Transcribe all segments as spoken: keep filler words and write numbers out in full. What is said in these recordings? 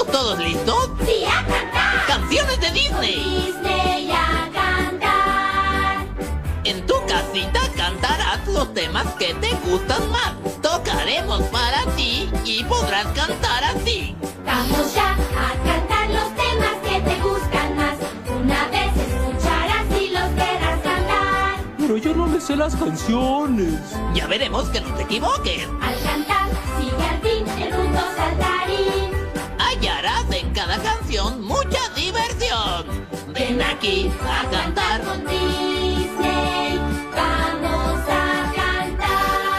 ¿Estamos todos listos? ¡Sí, a cantar! ¡Canciones de Disney! Disney a cantar. En tu casita cantarás los temas que te gustan más. Tocaremos para ti y podrás cantar así. Vamos ya a cantar los temas que te gustan más. Una vez escucharás y los querrás cantar. Pero yo no me sé las canciones. Ya veremos que no te equivoques. Al cantar, sigue al fin el rumbo saltarín. Hallarás en cada canción mucha diversión. Ven aquí a cantar con Disney. Vamos a cantar.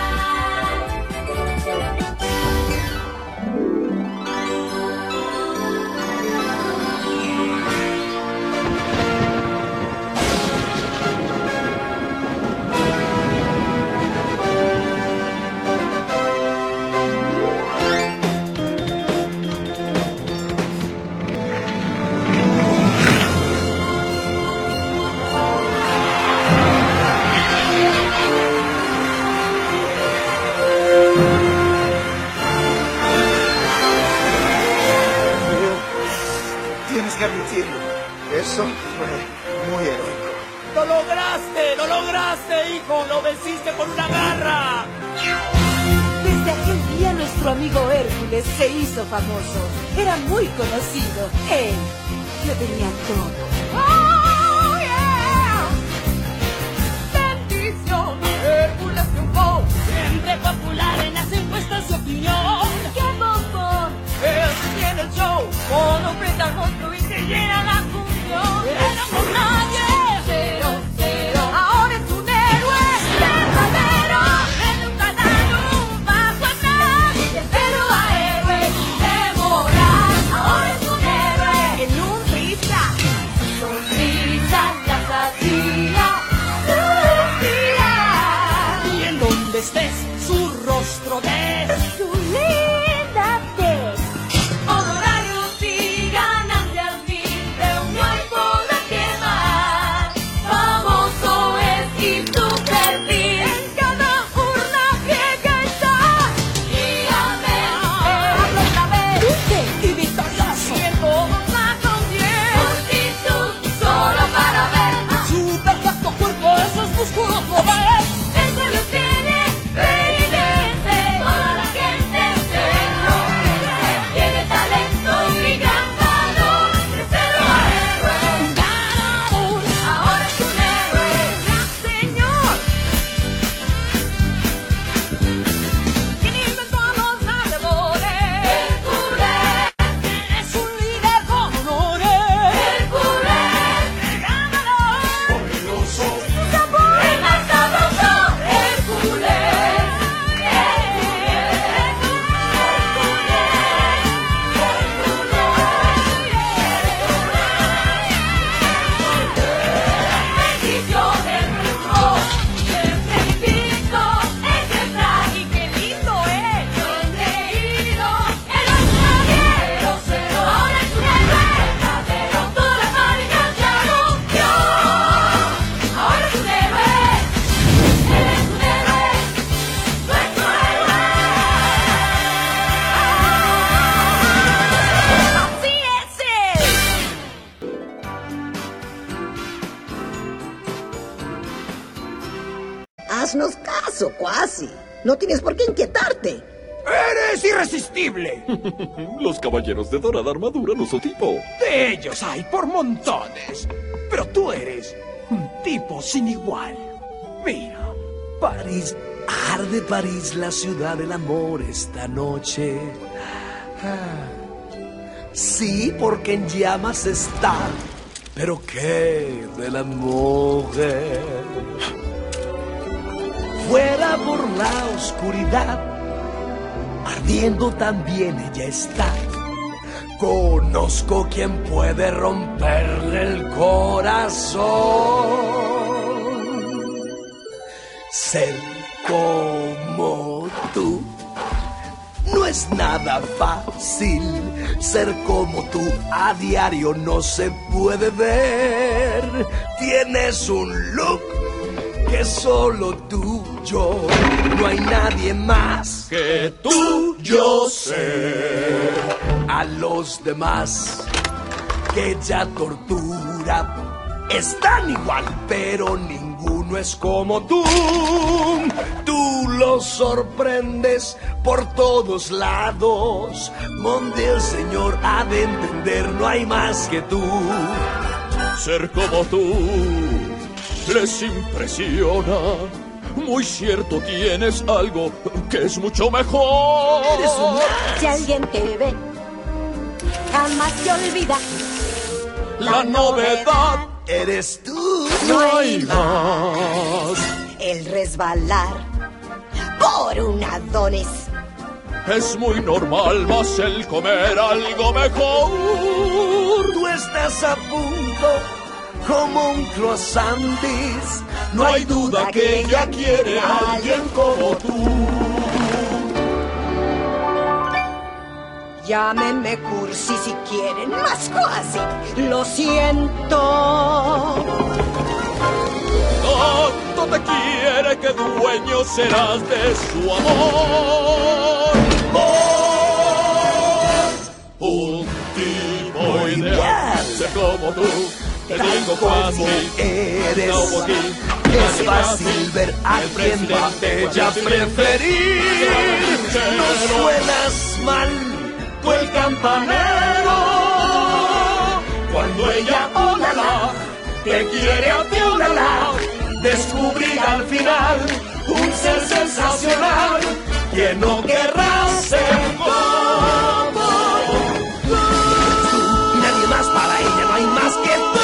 Tienes que admitirlo. Eso fue muy heroico. ¡Lo lograste! ¡Lo lograste, hijo! ¡Lo venciste con una garra! Desde aquel día nuestro amigo Hércules se hizo famoso. Era muy conocido. Él lo tenía todo. ¡Oh, yeah! ¡Bendición! Hércules triunfó. Siempre popular en las encuestas de opinión. ¡Qué bombón! Él tiene el show. Con un protagónico y se llena la función. Era por nadie. Cero, cero. Ahora es un héroe verdadero. En un canal, un paso atrás. De cero a héroe, de moral. Ahora es un héroe. En un risa. Sonrisa, las hacía. Y en donde estés, su rostro ves. ¡Su linda tez! Honorarios y ganancias mil, reunión y podrá quemar. Famoso es y tu perfil en cada urna que está. Y amén, habla otra vez. ¡Usted! Y victorioso. Y en todos la contiene. Multitud solo para ver su perfecto cuerpo, esos músculos lo ves. Eso lo tiene, revivirse. Toda la gente se enloquece. Tiene talento y gran valor. De cero a héroe, un ganador. Ahora es un héroe, gran señor. ¿Quién inventó a los gladiadores? Hércules. Es un líder con honores. Hércules, el ganador. Poderoso. Sabor. El más sabroso. Hércules. Bendición del mundo. Siempre invicto. Ejemplar y qué lindo es. Sonreído. Héroe nadie. Cero, cero. Ahora es un héroe verdadero. Toda la fábrica ya lo vio. Ahora es un héroe. Él es un héroe. Nuestro héroe. Así es él. Haznos caso, Cuasi. No tienes por qué inquietarte. ¡Eres irresistible! Los caballeros de dorada armadura no son tipo. De ellos hay por montones. Pero tú eres un tipo sin igual. Mira, París, arde París, la ciudad del amor esta noche. Ah, sí, porque en llamas está. Pero qué de la mujer. Fuera por la oscuridad, ardiendo también ella está. Conozco quien puede romperle el corazón. Ser como tú no es nada fácil. Ser como tú a diario no se puede ver. Tienes un look que solo tú, yo, no hay nadie más Que tú, yo sé. a los demás que ella tortura. Están igual, pero ninguno es como tú. Tú los sorprendes por todos lados, donde el Señor ha de entender, no hay más que tú. Ser como tú les impresiona. Muy cierto, tienes algo que es mucho mejor. Eres un... Si alguien te ve, jamás te olvida. La, La novedad eres tú. No hay más. El resbalar por un Adonis es muy normal, más el comer algo mejor. Tú estás a punto como un croissantis. No hay duda que ella quiere a alguien como tú. Llámenme cursi si quieren, más cuasi. Lo siento. Tanto te quiere que dueño serás de su amor. Oh, un tipo ideal, ser como tú. Te digo casi, eres, no aquí, es fácil ver a quién va ella a preferir. No suenas mal, tú el campanero. Cuando ella, olala, te quiere a ti, olala. Descubrir al final un ser sensacional que no querrá ser como tú. Y nadie más para ella, no hay más que tú.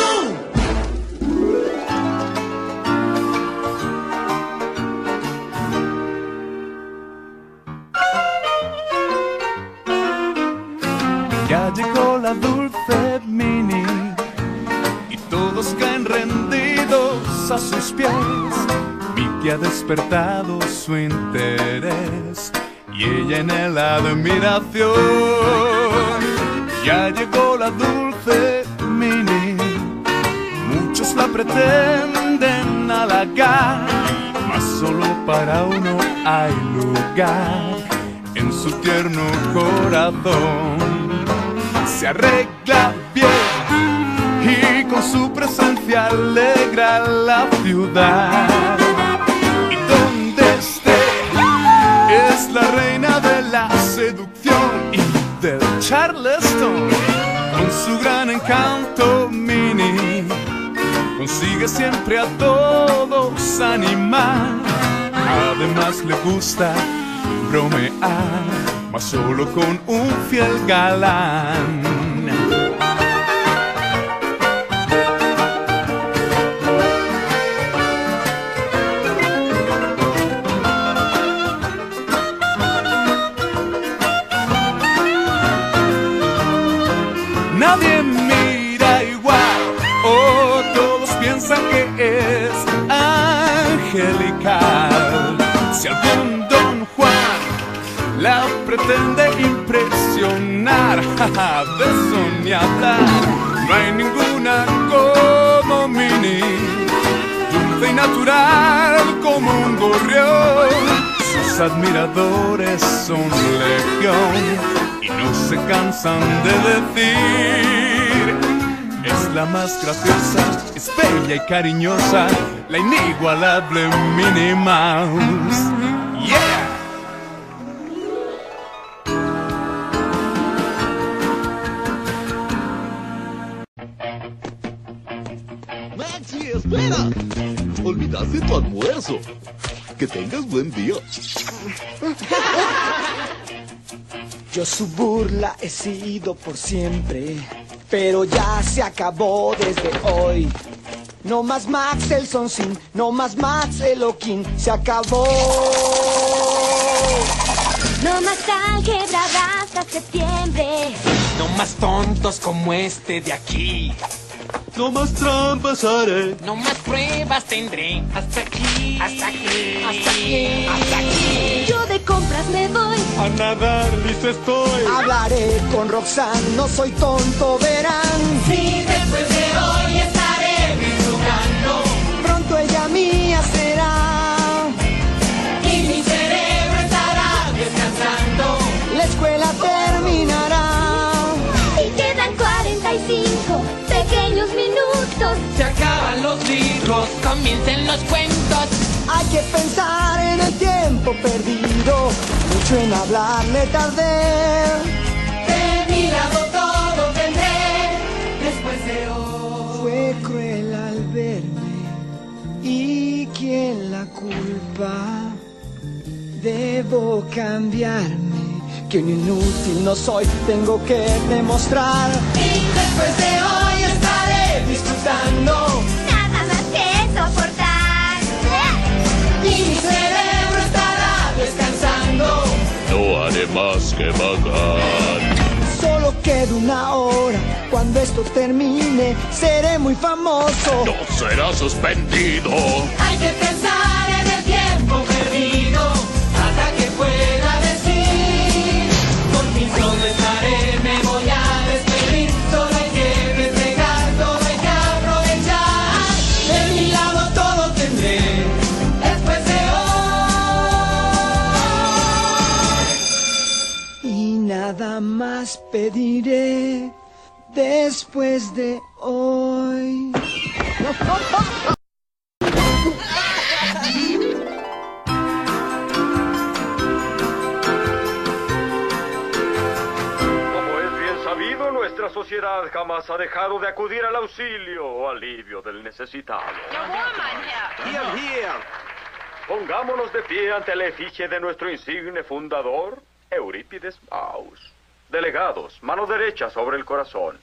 Ya llegó la dulce Mini y todos caen rendidos a sus pies. Vicky ha despertado su interés y ella en el admiración. Ya llegó la dulce Mini, muchos la pretenden halagar, mas solo para uno hay lugar en su tierno corazón. Se arregla bien y con su presencia alegra la ciudad. Y donde esté es la reina de la seducción y del Charleston. Con su gran encanto Mini consigue siempre a todos animar. Además le gusta bromear, mas solo con un fiel galán. Nadie mira igual, oh, todos piensan que es angelical. Si algún Don Juan la pretende impresionar, jaja, de eso ni hablar. No hay ninguna como Mini, dulce y natural como un gorrión. Sus admiradores son legión y no se cansan de decir: es la más graciosa, es bella y cariñosa, la inigualable Minnie Mouse. Yeah. Maxi, espera. Olvidaste tu almuerzo. Que tengas buen día. Yo su burla he sido por siempre, pero ya se acabó desde hoy. No más Max el Sonsin, no más Max el Okin, se acabó. No más álgebra hasta septiembre. No más tontos como este de aquí. No más trampas haré. No más pruebas tendré. Hasta aquí. Hasta aquí. Hasta aquí. Hasta aquí. Yo de compras me voy. A nadar listo estoy. Hablaré con Roxanne, no soy tonto, verán. Sí, después de hoy estaré jugando. Pronto ella mía será. Y mi cerebro estará descansando. La escuela terminará. comiencen los cuentos. Hay que pensar en el tiempo perdido, mucho en hablar me tardé. De mi lado todo tendré después de hoy. Fue cruel al verme, ¿y quién la culpa? Debo cambiarme, que un inútil no soy, tengo que demostrar. Y después de hoy estaré disfrutando, Nada más que soportar. y mi cerebro estará descansando. No haré más que vagar. Solo queda una hora, cuando esto termine seré muy famoso. No será suspendido. Hay que pensar en el tiempo perdido hasta que pueda decir. Por fin solo estaré, me voy a despedir. Solo hay que entregar, todo hay que aprovechar. De mi lado todo tendré después de hoy. Y nada más pediré después de hoy. Como es bien sabido, nuestra sociedad jamás ha dejado de acudir al auxilio o alivio del necesitado. Here, here. Pongámonos de pie ante la efigie de nuestro insigne fundador, Eurípides Maus. Delegados, mano derecha sobre el corazón.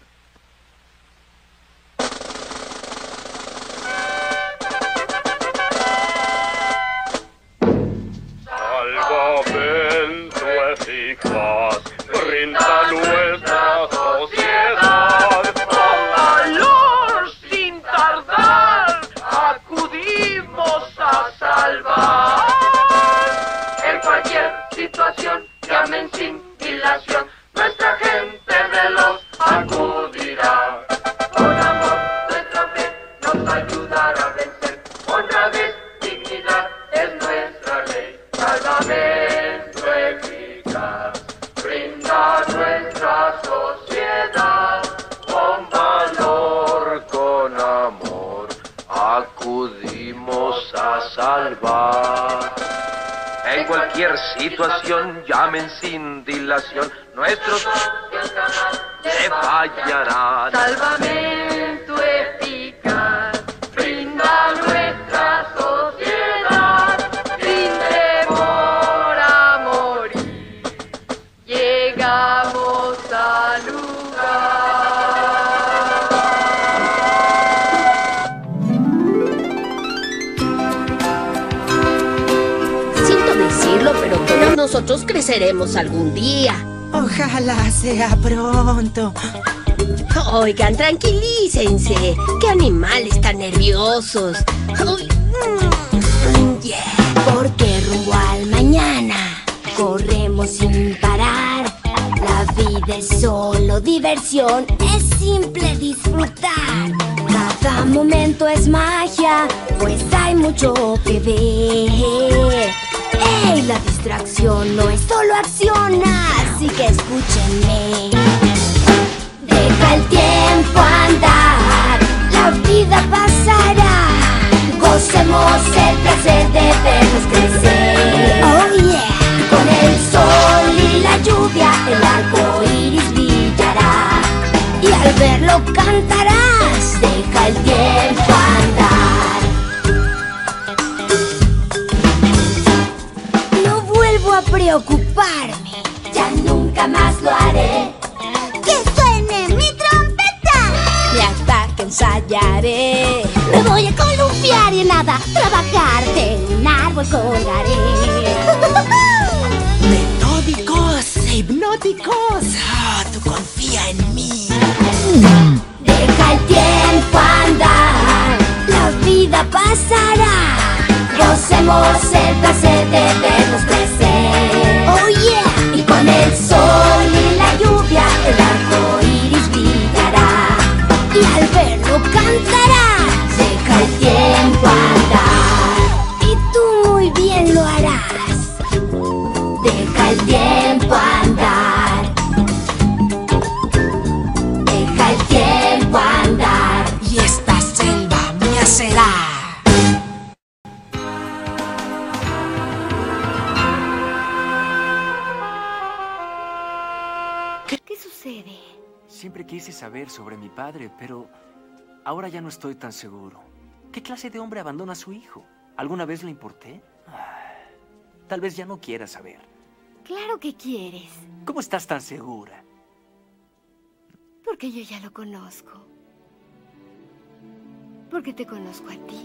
Salvamento eficaz brinda nuestra sociedad. Valor sin tardar, acudimos a salvar. En cualquier situación, llamen sin dilación, nuestra gente veloz acudirá. Con amor, nuestra fe nos ayudará a vencer. Honradez, dignidad es nuestra ley. Salvamento eficaz brinda nuestra sociedad. Con valor, con amor, acudimos a salvar. En cualquier situación, llamen sin dilación, nuestros se fallarán. Salvamento eficaz brinda nuestra sociedad. Sin temor a morir, llegamos al lugar. Siento decirlo, pero todos nosotros creceremos algún día. Ojalá sea pronto. Oigan, tranquilícense. ¿Qué animales tan nerviosos? Uy, mm, yeah. Porque rumbo al mañana corremos sin parar. La vida es solo diversión, es simple disfrutar. Cada momento es magia, pues hay mucho que ver. ¡Ey! La distracción no es solo acción, así que escúchenme. Deja el tiempo andar, la vida pasará. Gocemos el placer de vernos crecer. Oh yeah. Con el sol y la lluvia el arco iris brillará. Y al verlo cantarás, deja el tiempo andar. No vuelvo a preocuparme, ya nunca más lo haré. ¡Que suene mi trompeta! Y hasta que ensayaré, Me voy a columpiar y en nada trabajar, de un árbol colgaré. Metódicos e hipnóticos. Ah, tú confía en mí. Deja el tiempo andar, la vida pasará. Gocemos el placer de vernos crecer. Oh yeah. Y con el sol y la lluvia el arco iris brillará. Y al verlo cantarás, deja el tiempo andar. Y tú muy bien lo harás. Deja el tiempo andar. ¿Qué, ¿Qué sucede? Siempre quise saber sobre mi padre, pero ahora ya no estoy tan seguro. ¿Qué clase de hombre abandona a su hijo? ¿Alguna vez le importé? Ah, tal vez ya no quiera saber. Claro que quieres. ¿Cómo estás tan segura? Porque yo ya lo conozco. Porque te conozco a ti.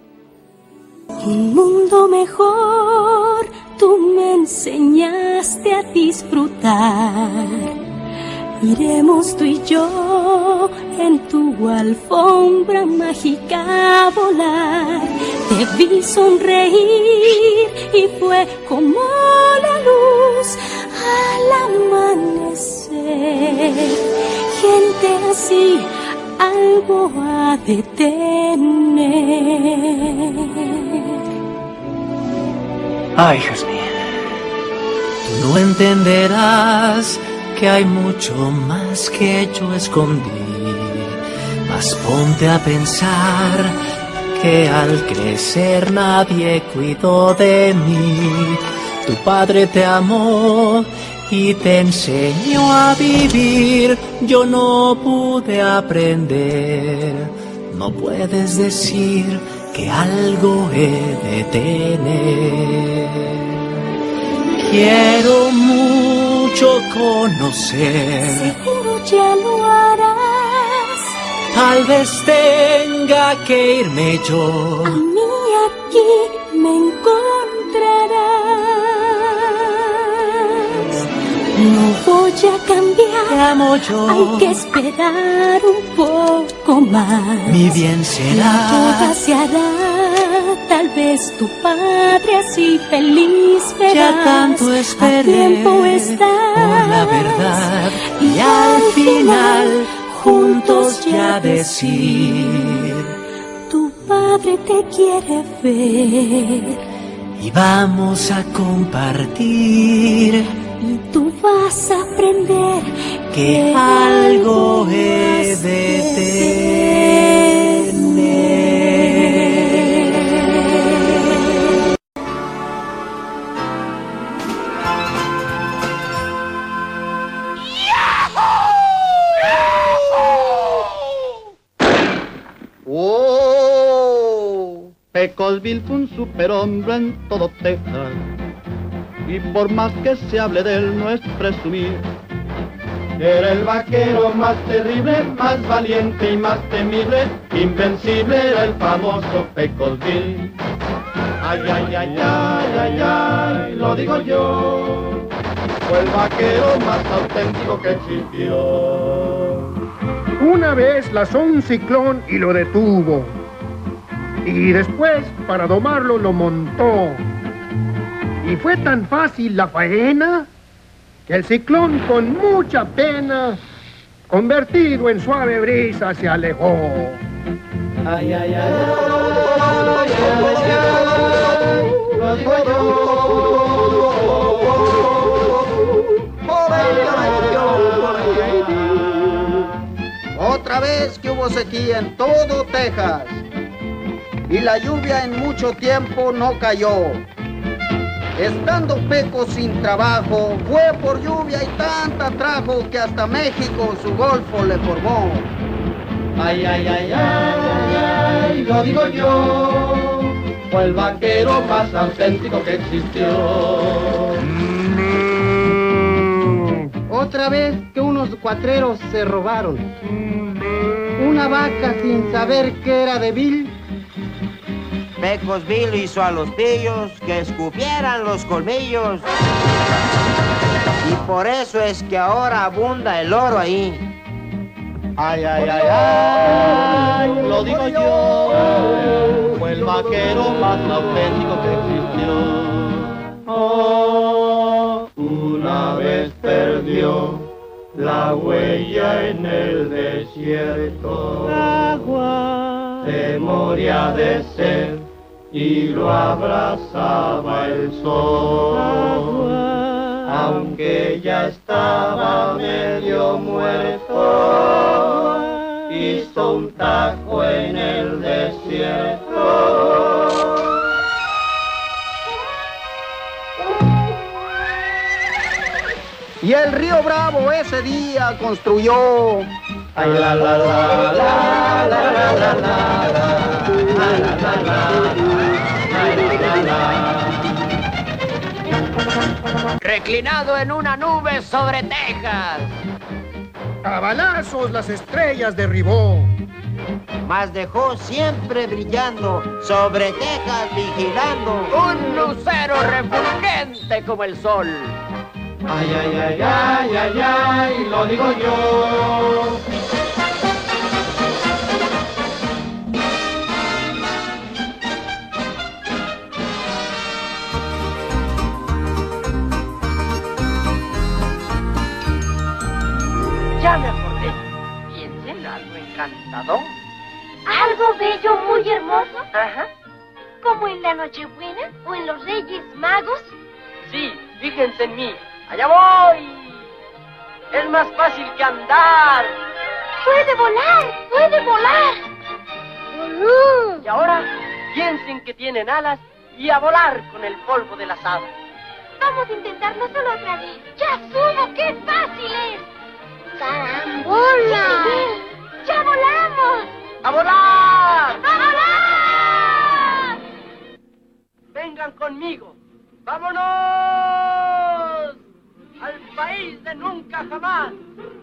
Un mundo mejor, tú me enseñaste a disfrutar. Iremos tú y yo en tu alfombra mágica a volar. Te vi sonreír y fue como la luz al amanecer. Gente así algo ha de tener. Ay, Jasmine, tú no entenderás que hay mucho más que yo escondí. Mas ponte a pensar que al crecer nadie cuidó de mí. Tu padre te amó y te enseñó a vivir. Yo no pude aprender. No puedes decir que algo he de tener. Quiero mucho conocer. Seguro ya lo harás. Tal vez tenga que irme yo. A mí aquí me encontrarás. No voy a cambiar. Te amo yo. Hay que esperar un poco más. Mi bien será. La boda se hará. Tal vez tu padre así feliz verás. Ya tanto esperé. A tiempo está. Por la verdad. Y, y al final juntos ya decir. Tu padre te quiere ver. Y vamos a compartir. Y tú vas a aprender que, que algo he de tener. ¡Oh! Pecosville fue un superhombre en todo Texas. Y por más que se hable de él no es presumir. Era el vaquero más terrible, más valiente y más temible. Invencible era el famoso Pecosville. Ay, ay, ay, ay, ay, ay, lo digo yo. Fue el vaquero más auténtico que existió. Una vez lanzó un ciclón y lo detuvo. Y después, para domarlo, lo montó. Y fue tan fácil la faena que el ciclón con mucha pena, convertido en suave brisa, se alejó. Ay, ay, ay, ay, ay, ay, lo digo yo. Otra vez que hubo sequía en todo Texas y la lluvia en mucho tiempo no cayó. Estando Peco sin trabajo, fue por lluvia y tanta trajo que hasta México su golfo le formó. Ay, ay, ay, ay, ay, ay, lo digo yo, fue el vaquero más auténtico que existió. Otra vez que unos cuatreros se robaron una vaca sin saber que era de Bill. Pecosville hizo a los pillos que escupieran los colmillos. Y por eso es que ahora abunda el oro ahí. Ay, ay, ay, ay, lo digo yo, fue el vaquero más auténtico que existió. Oh, una vez perdió la huella en el desierto. Agua se moría de sed y lo abrazaba el sol. Agua, aunque ya estaba medio muerto, hizo un tajo en el desierto. Y Y el río Bravo ese día construyó. Ay, la, la, la, la, la, la, la, la, la. Reclinado en una nube sobre Texas. A balazos las estrellas derribó. Mas dejó siempre brillando sobre Texas vigilando. Un lucero refulgente como el sol. Ay, ay, ay, ay, ay, ay, lo digo yo. Ya me acordé. Piensa en algo encantador. ¿Algo bello, muy hermoso? Ajá. ¿Como en la Nochebuena o en los Reyes Magos? Sí, fíjense en mí. ¡Allá voy! Es más fácil que andar. ¡Puede volar! ¡Puede volar! Y ahora, piensen que tienen alas y a volar con el polvo de las hadas. Vamos a intentarlo solo otra vez. ¡Ya subo! ¡Qué fácil es! ¡Carambola! ¡Ya volamos! ¡A volar! ¡A volar! Vengan conmigo. ¡Vámonos! ¡Al país de nunca jamás!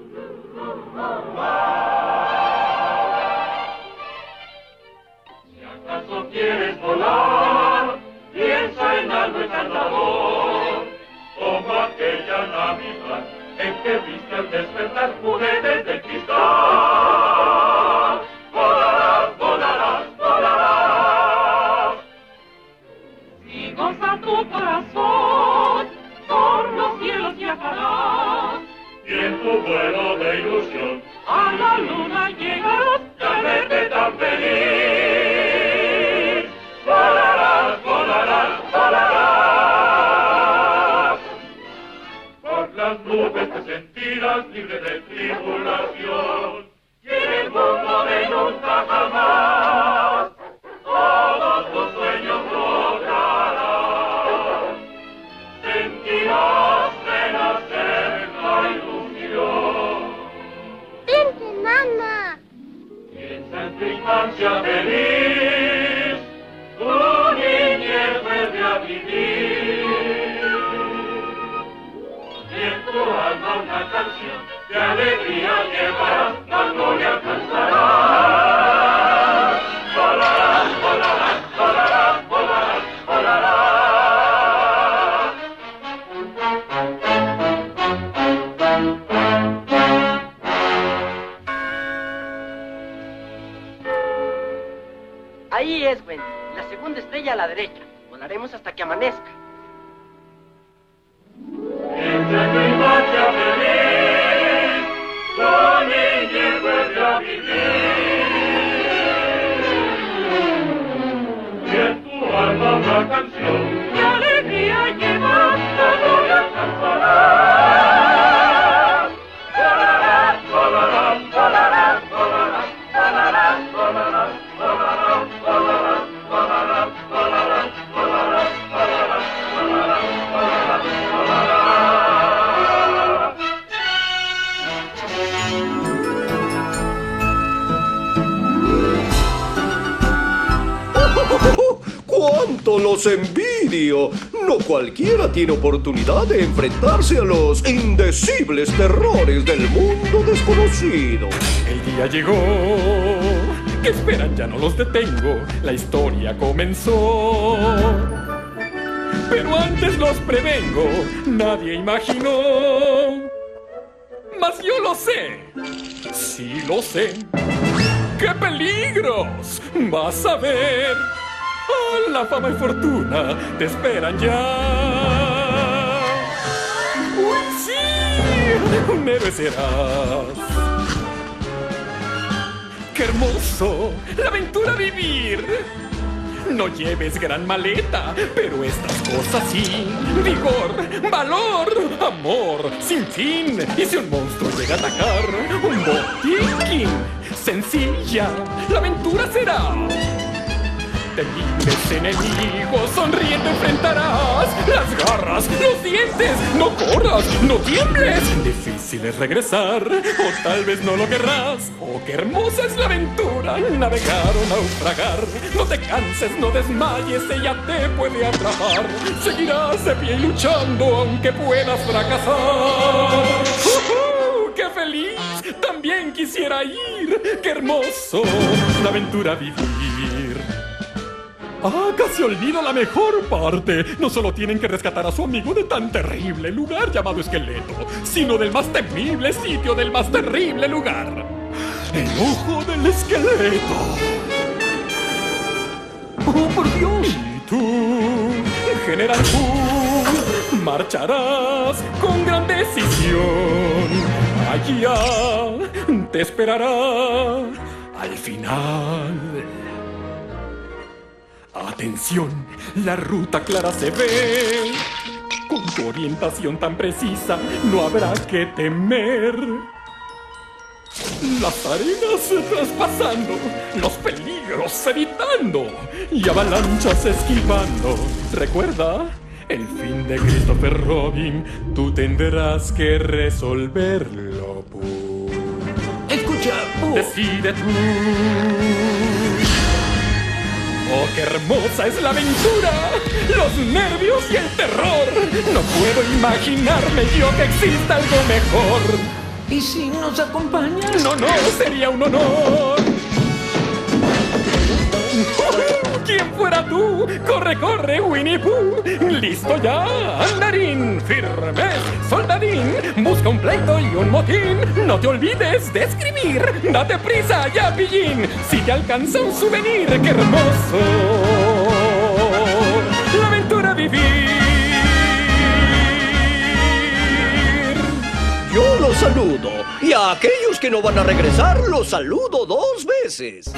Si acaso quieres volar, piensa en algo encantador, como aquella Navidad en que viste al despertar juguetes de cristal. Volarás, volarás, volarás. Si goza tu corazón, por los cielos viajarás. Y en tu vuelo de ilusión, a la luna llegarás, y al verte tan feliz, volarás, volarás, volarás. Por las nubes te sentirás libre de tribulación, y en el mundo de nunca jamás, todos tus sueños lograrás. Sentirás renacer la ilusión. ¡Vente, nana! Piensa en tu infancia feliz, tu niñez vuelve a vivir. Y en tu alma una canción de alegría llevarás, mas no le alcanzarás. Volarás, volarás, volarás, volarás, volarás. Ahí es, Wendy. La segunda estrella a la derecha. Volaremos hasta que amanezca. Piensa en tu infancia feliz, tu niñez vuelve a vivir. Y en tu alma una canción de alegría llevas, no le alcanzarás. Volarás, volarás, volarás, volarás, volarás, volarás, volarás, volarás, volarás, volarás, volarás, volarás, volarás, volarás, ¡Cuánto los envidio! No cualquiera tiene oportunidad de enfrentarse a los indecibles terrores del mundo desconocido. El día llegó. ¿Qué esperan? Ya no los detengo. La historia comenzó. Pero antes los prevengo. Nadie imaginó. Mas yo lo sé. Sí lo sé. ¡Qué peligros! Vas a ver. Oh, la fama y fortuna te esperan ya. ¡Uy, sí! Un héroe serás. ¡Qué hermoso! ¡La aventura a vivir! No lleves gran maleta, pero estas cosas sí. Vigor, valor, amor, sin fin. Y si un monstruo llega a atacar, un botiquín. Sencilla, la aventura será. temibles enemigos sonriendo enfrentarás. Las garras, los dientes, no corras, no tiembles. Difícil es regresar, o tal vez no lo querrás. Oh, qué hermosa es la aventura, navegar o naufragar. No te canses, no desmayes, ella te puede atrapar. Seguirás de pie luchando aunque puedas fracasar. ¡Uh-huh! ¡Qué feliz! También quisiera ir. ¡Qué hermoso la aventura vivir! ¡Ah, casi olvido la mejor parte! No solo tienen que rescatar a su amigo de tan terrible lugar llamado Esqueleto, sino del más temible sitio del más terrible lugar. ¡El ojo del esqueleto! ¡Oh, por Dios! Y tú, General Fu, marcharás con gran decisión. Allá te esperará al final. Atención, la ruta clara se ve. Con tu orientación tan precisa no habrá que temer. Las arenas traspasando, los peligros evitando y avalanchas esquivando. Recuerda, el fin de Christopher Robin, tú tendrás que resolverlo, Pooh. Escucha, Pooh. Decide tú. ¡Oh, qué hermosa es la aventura! ¡Los nervios y el terror! No puedo imaginarme yo que exista algo mejor. ¿Y si nos acompañas? No, no, sería un honor. ¿Quién fuera tú? ¡Corre, corre, Winnie Pooh! ¡Listo ya! ¡Andarín! ¡Firmes! ¡Soldadín! ¡Busca un pleito y un motín! ¡No te olvides de escribir! ¡Date prisa ya, pillín! ¡Si te alcanza un souvenir! ¡Qué hermoso! ¡La aventura vivir! Yo los saludo. Y a aquellos que no van a regresar, los saludo dos veces.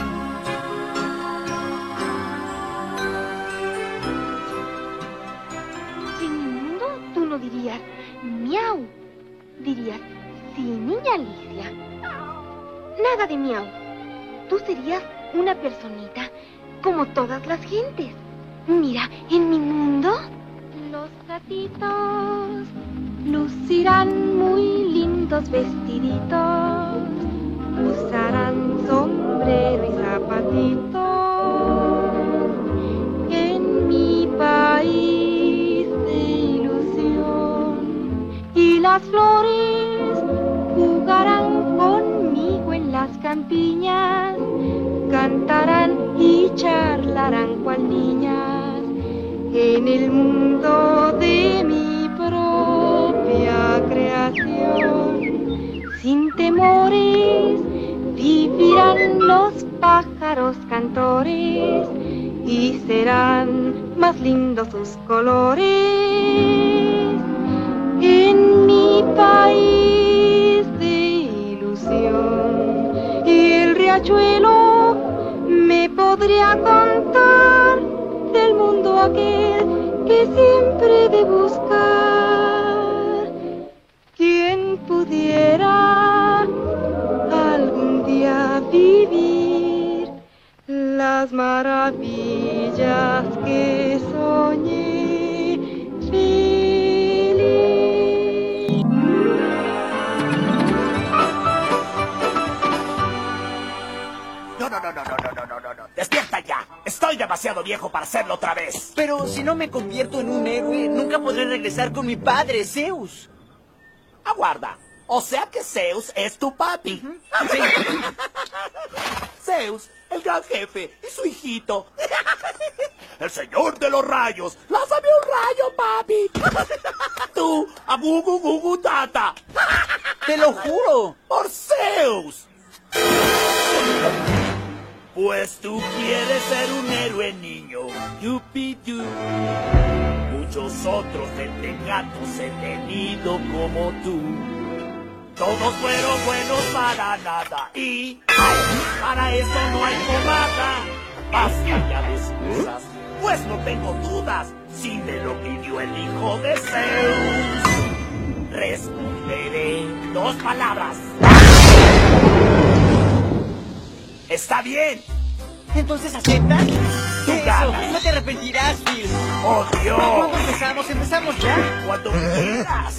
No dirías miau, dirías sí, niña Alicia. Nada de miau. Tú serías una personita como todas las gentes. Mira, en mi mundo los gatitos lucirán muy lindos vestiditos, usarán sombrero y zapatitos. En mi país y las flores jugarán conmigo en las campiñas, cantarán y charlarán cual niñas en el mundo de mi propia creación. Sin temores vivirán los pájaros cantores y serán más lindos sus colores. En mi país de ilusión, el riachuelo me podría contar del mundo aquel que siempre he de buscar. Quien pudiera algún día vivir las maravillas que soñé. No, no, no, no, no, no, no, no, no. ¡Despierta ya! Estoy demasiado viejo para hacerlo otra vez. Pero si no me convierto en un héroe, nunca podré regresar con mi padre, Zeus. Aguarda. O sea que Zeus es tu papi. Sí. Zeus, el gran jefe, y su hijito. El señor de los rayos. ¡Lánzame un rayo, papi! Tú, a Gugu Gugu Tata. ¡Te lo juro! ¡Por Zeus! Pues tú quieres ser un héroe, niño. Yupi-yu. Muchos otros gatos he tenido como tú. Todos fueron buenos para nada. Y para eso no hay pomada. Basta ya de excusas, pues no tengo dudas. Si me lo pidió el hijo de Zeus, responderé dos palabras. Está bien. ¿Entonces aceptas? Tu ganas. No te arrepentirás, Phil. ¡Oh, Dios! ¿Cuándo empezamos? ¿Empezamos ya? Cuando quieras.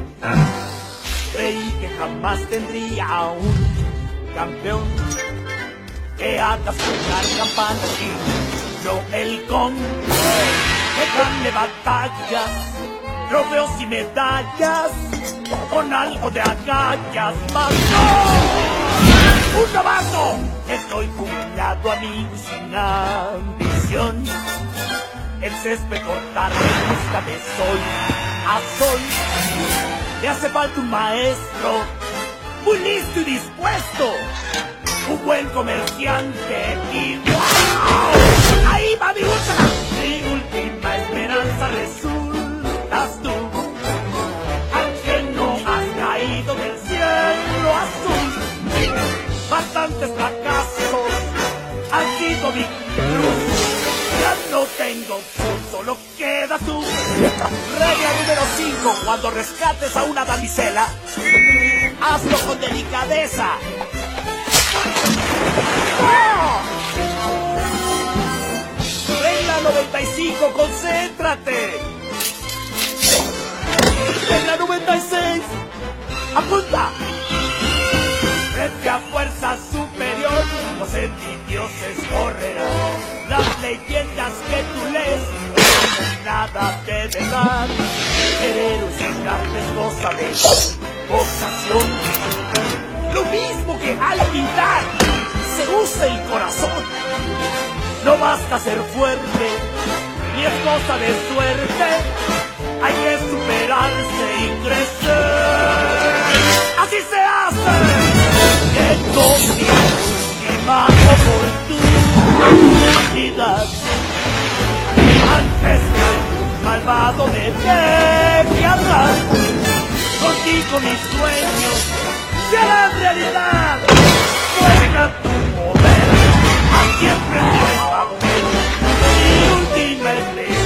Creí que jamás tendría un campeón que haga sonar campanas y no el con. Que gane batallas, trofeos y medallas, con algo de agallas más. ¡No! ¡Un novato! Estoy jubilado, amigo, sin ambición. El césped cortar me gusta de sol a sol. Le hace falta un maestro muy listo y dispuesto, un buen comerciante y ¡wow! ¡Ahí va mi última! Mi última esperanza resultas tú, aunque no has caído del cielo azul. Bastantes fracasos han sido mi cruz. Ya no tengo opción, solo queda tú. Regla número cinco. Cuando rescates a una damisela, hazlo con delicadeza. ¡Oh! Regla noventa y cinco. Concéntrate. Regla noventa y seis. Apunta. Frente a fuerza superior, los semidioses correrán. Las leyendas que tú lees, nada de verdad. El héroe sin carnes goza de vocación. Lo mismo que al pintar, se usa el corazón. No basta ser fuerte, ni es cosa de suerte. Hay que superarse y crecer. Así se hace. Que confío y mato por tu dignidad. Antes que algún malvado me deje hablar, contigo mis sueños se harán realidad. Suelta tu poder, aquí emprendió el papel. Mi última estrella.